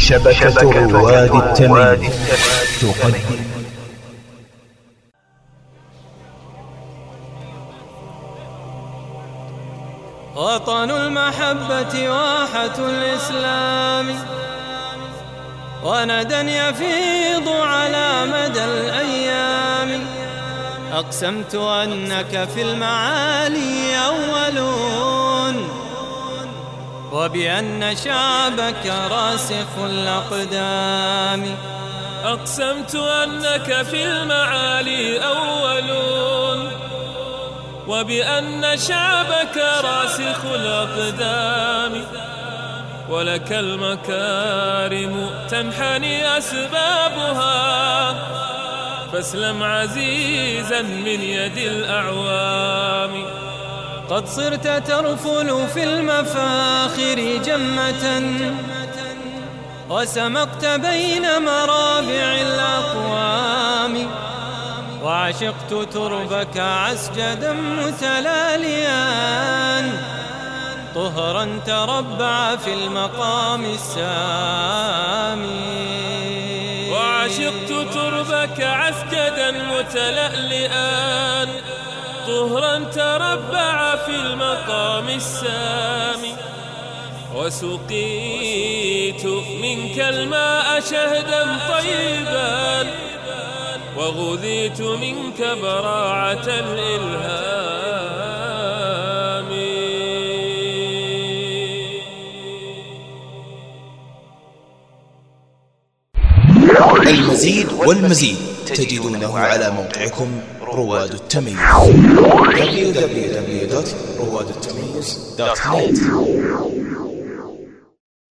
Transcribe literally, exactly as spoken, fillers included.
شبكة رواد التمييز تقدم وطن المحبة واحة الإسلام، وندى يفيض على مدى الأيام. أقسمت أنك في المعالي أولون، وبأن شعبك راسخ الأقدام. أقسمت أنك في المعالي أولون، وبأن شعبك راسخ الأقدام. ولك المكارم تنحني أسبابها، فاسلم عزيزا من يد الأعوام. قد صرت ترفل في المفاخر جمة، وسمقت بين مرابع الأقوام. وعشقت تربك عسجدا متلاليا، طهرا تربع في المقام السامي. وعشقت تربك عسجدا متلألئا، طهرا تربع في المقام السامي. وسقيت منك الماء شهدا طيبا، وغذيت منك براعة الإلهام. المزيد والمزيد تجدونه على موقعكم رواد التمييز دبليو دبليو دبليو دوت رواد التمييز دوت نت.